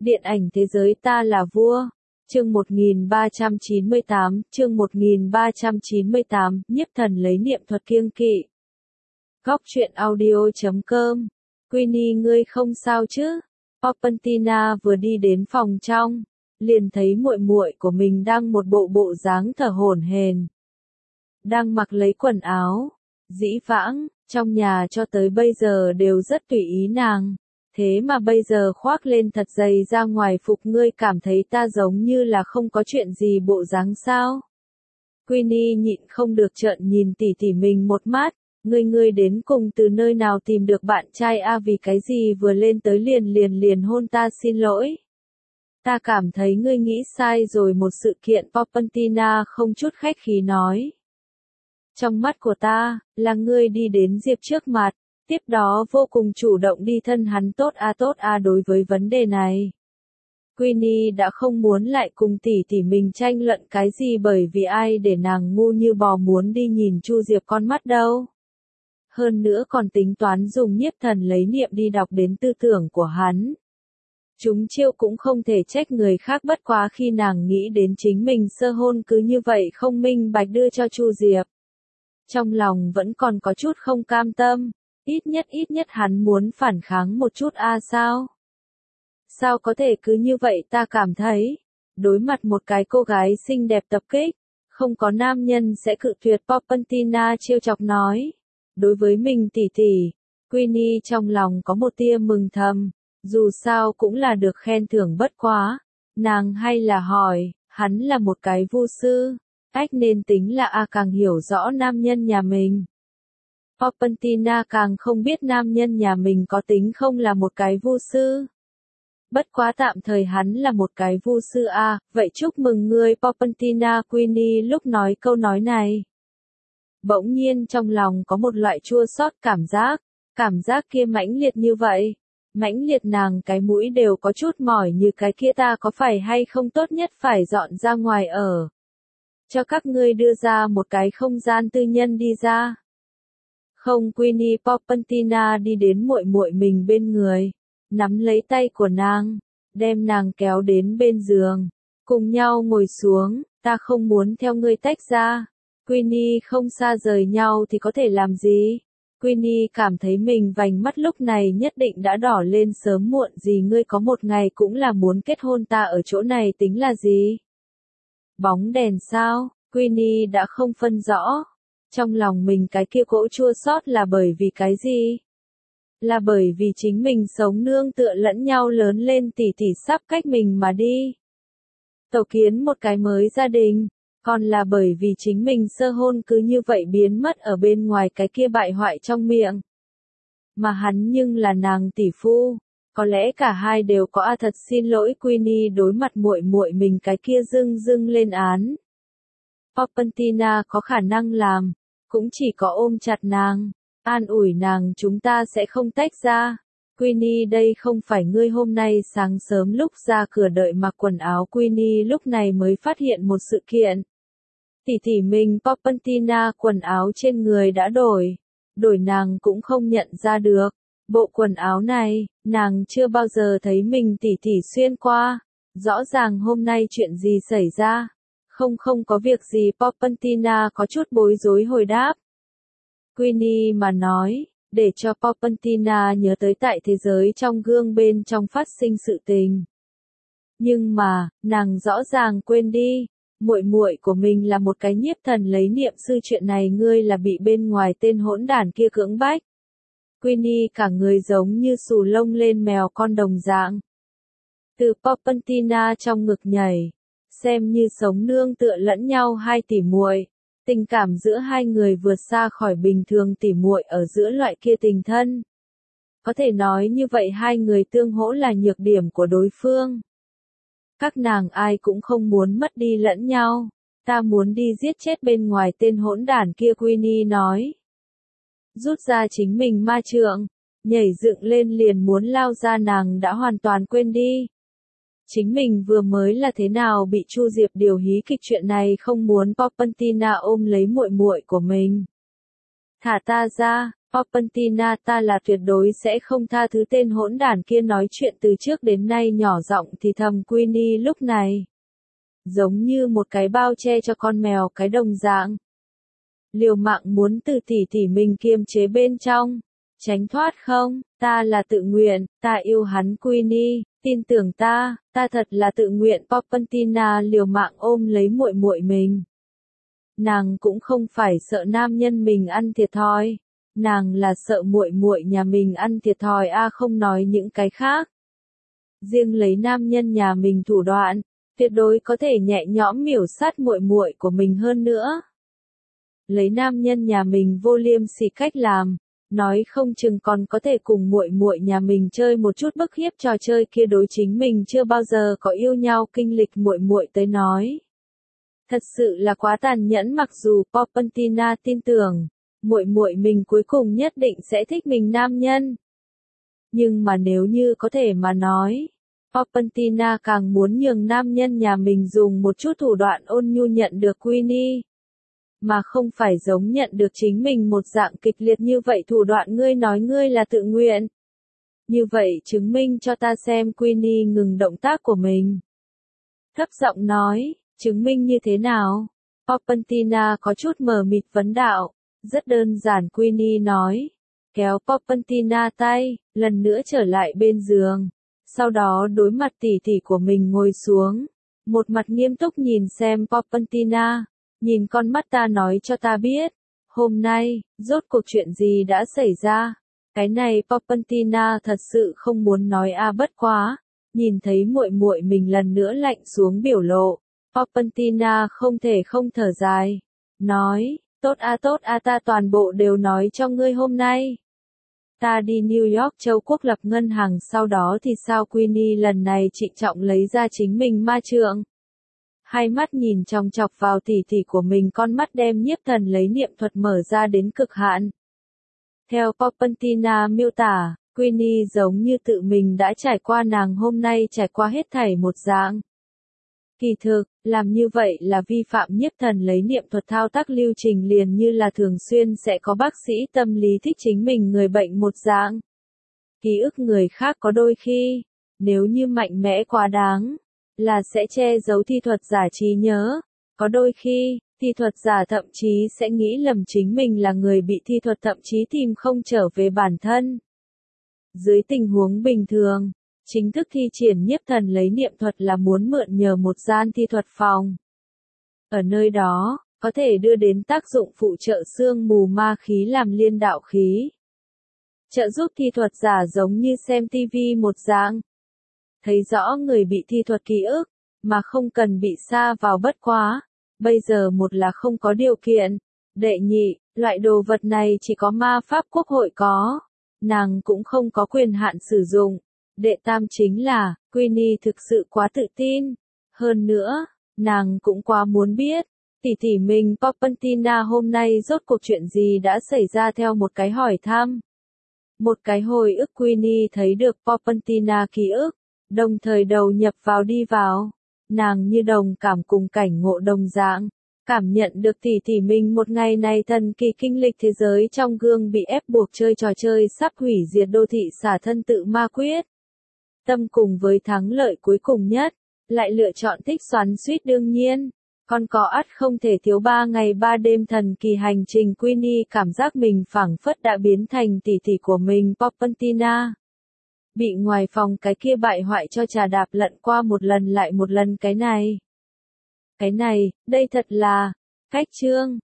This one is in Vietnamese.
Điện ảnh thế giới ta là vua. Chương 1398, nhiếp thần lấy niệm thuật kiêng kỵ. Góc truyện audio.com. Queenie ngươi không sao chứ? Popentina vừa đi đến phòng trong, liền thấy muội muội của mình đang một bộ dáng thở hổn hển, đang mặc lấy quần áo. Dĩ vãng, trong nhà cho tới bây giờ đều rất tùy ý nàng, thế mà bây giờ khoác lên thật dày ra ngoài phục, ngươi cảm thấy ta giống như là không có chuyện gì bộ dáng sao? Queenie nhịn không được trợn nhìn tỷ tỷ mình một mắt, ngươi đến cùng từ nơi nào tìm được bạn trai a, vì cái gì vừa lên tới liền hôn ta, xin lỗi. Ta cảm thấy ngươi nghĩ sai rồi một sự kiện, Popentina không chút khách khí nói. Trong mắt của ta, là ngươi đi đến Diệp trước mặt, tiếp đó vô cùng chủ động đi thân hắn, tốt a. Đối với vấn đề này, Queenie đã không muốn lại cùng tỷ tỷ mình tranh luận cái gì, bởi vì ai để nàng ngu như bò muốn đi nhìn Chu Diệp con mắt đâu. Hơn nữa còn tính toán dùng nhiếp thần lấy niệm đi đọc đến tư tưởng của hắn. Chúng chiêu cũng không thể trách người khác, bất quá khi nàng nghĩ đến chính mình sơ hôn cứ như vậy không minh bạch đưa cho Chu Diệp, trong lòng vẫn còn có chút không cam tâm, ít nhất hắn muốn phản kháng một chút a. Sao có thể cứ như vậy, ta cảm thấy, đối mặt một cái cô gái xinh đẹp tập kích, không có nam nhân sẽ cự tuyệt, Popentina trêu chọc nói. Đối với mình tỷ tỷ, Queenie trong lòng có một tia mừng thầm, dù sao cũng là được khen thưởng, bất quá nàng hay là hỏi, hắn là một cái vu sư, nên tính là càng hiểu rõ nam nhân nhà mình. Popentina càng không biết nam nhân nhà mình có tính không là một cái vu sư. Bất quá tạm thời hắn là một cái vu sư a, vậy chúc mừng ngươi Popentina. Queenie lúc nói câu nói này, bỗng nhiên trong lòng có một loại chua xót cảm giác kia mãnh liệt như vậy, mãnh liệt nàng cái mũi đều có chút mỏi như cái kia, ta có phải hay không tốt nhất phải dọn ra ngoài ở, cho các ngươi đưa ra một cái không gian tư nhân đi ra. Không, Queenie. Popentina đi đến muội muội mình bên người, nắm lấy tay của nàng, đem nàng kéo đến bên giường, cùng nhau ngồi xuống, ta không muốn theo ngươi tách ra. Queenie không xa rời nhau thì có thể làm gì? Queenie cảm thấy mình vành mắt lúc này nhất định đã đỏ lên, sớm muộn gì ngươi có một ngày cũng là muốn kết hôn, ta ở chỗ này tính là gì? Bóng đèn sao? Queenie đã không phân rõ. Trong lòng mình cái kia cỗ chua xót là bởi vì cái gì? Là bởi vì chính mình sống nương tựa lẫn nhau lớn lên, tỷ tỷ sắp cách mình mà đi, tổ kiến một cái mới gia đình, còn là bởi vì chính mình sơ hôn cứ như vậy biến mất ở bên ngoài, cái kia bại hoại trong miệng. Mà hắn nhưng là nàng tỷ phu, có lẽ cả hai đều có a. Thật xin lỗi Queenie, đối mặt muội muội mình cái kia dưng lên án. Popentina có khả năng làm, cũng chỉ có ôm chặt nàng, an ủi nàng, chúng ta sẽ không tách ra. Queenie, đây không phải ngươi hôm nay sáng sớm lúc ra cửa đợi mặc quần áo. Queenie lúc này mới phát hiện một sự kiện. Tỷ tỷ mình Popentina quần áo trên người đã đổi nàng cũng không nhận ra được. Bộ quần áo này, nàng chưa bao giờ thấy mình tỷ tỷ xuyên qua. Rõ ràng hôm nay chuyện gì xảy ra? Không có việc gì, Popentina có chút bối rối hồi đáp. Queenie mà nói, để cho Popentina nhớ tới tại thế giới trong gương bên trong phát sinh sự tình. Nhưng mà, nàng rõ ràng quên đi, muội muội của mình là một cái nhiếp thần lấy niệm sư, chuyện này ngươi là bị bên ngoài tên hỗn đản kia cưỡng bách. Queenie cả người giống như xù lông lên mèo con đồng dạng. Từ Popentina trong ngực nhảy, xem như sống nương tựa lẫn nhau hai tỷ muội. Tình cảm giữa hai người vượt xa khỏi bình thường tỷ muội ở giữa loại kia tình thân. Có thể nói như vậy, hai người tương hỗ là nhược điểm của đối phương. Các nàng ai cũng không muốn mất đi lẫn nhau. Ta muốn đi giết chết bên ngoài tên hỗn đản kia, Queenie nói. Rút ra chính mình ma trượng, nhảy dựng lên liền muốn lao ra, nàng đã hoàn toàn quên đi chính mình vừa mới là thế nào bị Chu Diệp điều hí kịch, chuyện này không muốn. Popentina ôm lấy muội muội của mình. Thả ta ra, Popentina, ta là tuyệt đối sẽ không tha thứ tên hỗn đản kia, nói chuyện từ trước đến nay nhỏ giọng thì thầm Queenie lúc này. Giống như một cái bao che cho con mèo cái đồng dạng. Liều mạng muốn từ tỉ mình kiềm chế bên trong. Tránh thoát không, ta là tự nguyện, ta yêu hắn Queenie, tin tưởng ta thật là tự nguyện. Popentina liều mạng ôm lấy muội muội mình. Nàng cũng không phải sợ nam nhân mình ăn thiệt thòi, nàng là sợ muội muội nhà mình ăn thiệt thòi không nói những cái khác. Riêng lấy nam nhân nhà mình thủ đoạn, tuyệt đối có thể nhẹ nhõm miểu sát muội muội của mình hơn nữa. Lấy nam nhân nhà mình vô liêm sỉ cách làm, nói không chừng còn có thể cùng muội muội nhà mình chơi một chút bức hiếp trò chơi kia, đối chính mình chưa bao giờ có yêu nhau kinh lịch muội muội tới nói. Thật sự là quá tàn nhẫn, mặc dù Popentina tin tưởng, muội muội mình cuối cùng nhất định sẽ thích mình nam nhân. Nhưng mà nếu như có thể mà nói, Popentina càng muốn nhường nam nhân nhà mình dùng một chút thủ đoạn ôn nhu nhận được Queenie. Mà không phải giống nhận được chính mình một dạng kịch liệt như vậy thủ đoạn. Ngươi nói ngươi là tự nguyện. Như vậy chứng minh cho ta xem. Queenie ngừng động tác của mình. Thấp giọng nói, chứng minh như thế nào? Popentina có chút mờ mịt vấn đạo. Rất đơn giản, Queenie nói. Kéo Popentina tay, lần nữa trở lại bên giường. Sau đó đối mặt tỉ của mình ngồi xuống. Một mặt nghiêm túc nhìn xem Popentina. Nhìn con mắt ta, nói cho ta biết. Hôm nay, rốt cuộc chuyện gì đã xảy ra? Cái này Popentina thật sự không muốn nói bất quá. Nhìn thấy muội muội mình lần nữa lạnh xuống biểu lộ. Popentina không thể không thở dài. Nói, tốt ta toàn bộ đều nói cho ngươi hôm nay. Ta đi New York châu quốc lập ngân hàng, sau đó thì sao? Queenie lần này trịnh trọng lấy ra chính mình ma trượng. Hai mắt nhìn chòng chọc vào tỉ của mình, con mắt đem nhiếp thần lấy niệm thuật mở ra đến cực hạn. Theo Popentina miêu tả, Queenie giống như tự mình đã trải qua nàng hôm nay trải qua hết thảy một dạng. Kỳ thực, làm như vậy là vi phạm nhiếp thần lấy niệm thuật thao tác lưu trình, liền như là thường xuyên sẽ có bác sĩ tâm lý thích chính mình người bệnh một dạng. Ký ức người khác có đôi khi, nếu như mạnh mẽ quá đáng, là sẽ che giấu thi thuật giả trí nhớ. Có đôi khi, thi thuật giả thậm chí sẽ nghĩ lầm chính mình là người bị thi thuật, thậm chí tìm không trở về bản thân. Dưới tình huống bình thường, chính thức thi triển nhiếp thần lấy niệm thuật là muốn mượn nhờ một gian thi thuật phòng. Ở nơi đó, có thể đưa đến tác dụng phụ trợ sương mù ma khí làm liên đạo khí. Trợ giúp thi thuật giả giống như xem TV một dạng. Thấy rõ người bị thi thuật ký ức, mà không cần bị sa vào. Bất quá. Bây giờ một là không có điều kiện. Đệ nhị, loại đồ vật này chỉ có ma pháp quốc hội có. Nàng cũng không có quyền hạn sử dụng. Đệ tam chính là, Queenie thực sự quá tự tin. Hơn nữa, nàng cũng quá muốn biết. Tỉ mình Popentina hôm nay rốt cuộc chuyện gì đã xảy ra. Theo một cái hỏi thăm, một cái hồi ức, Queenie thấy được Popentina ký ức. Đồng thời đầu nhập vào đi vào. Nàng như đồng cảm cùng cảnh ngộ đồng dạng. Cảm nhận được tỉ mình một ngày này thần kỳ kinh lịch thế giới trong gương, bị ép buộc chơi trò chơi sắp hủy diệt đô thị xả thân tự ma quyết. Tâm cùng với thắng lợi cuối cùng nhất, lại lựa chọn thích xoắn suýt. Đương nhiên, còn có ắt không thể thiếu 3 ngày 3 đêm thần kỳ hành trình. Queenie cảm giác mình phảng phất đã biến thành tỉ của mình Popentina. Bị ngoài phòng cái kia bại hoại cho trà đạp lận qua một lần lại một lần. Cái này, đây thật là, cách chương.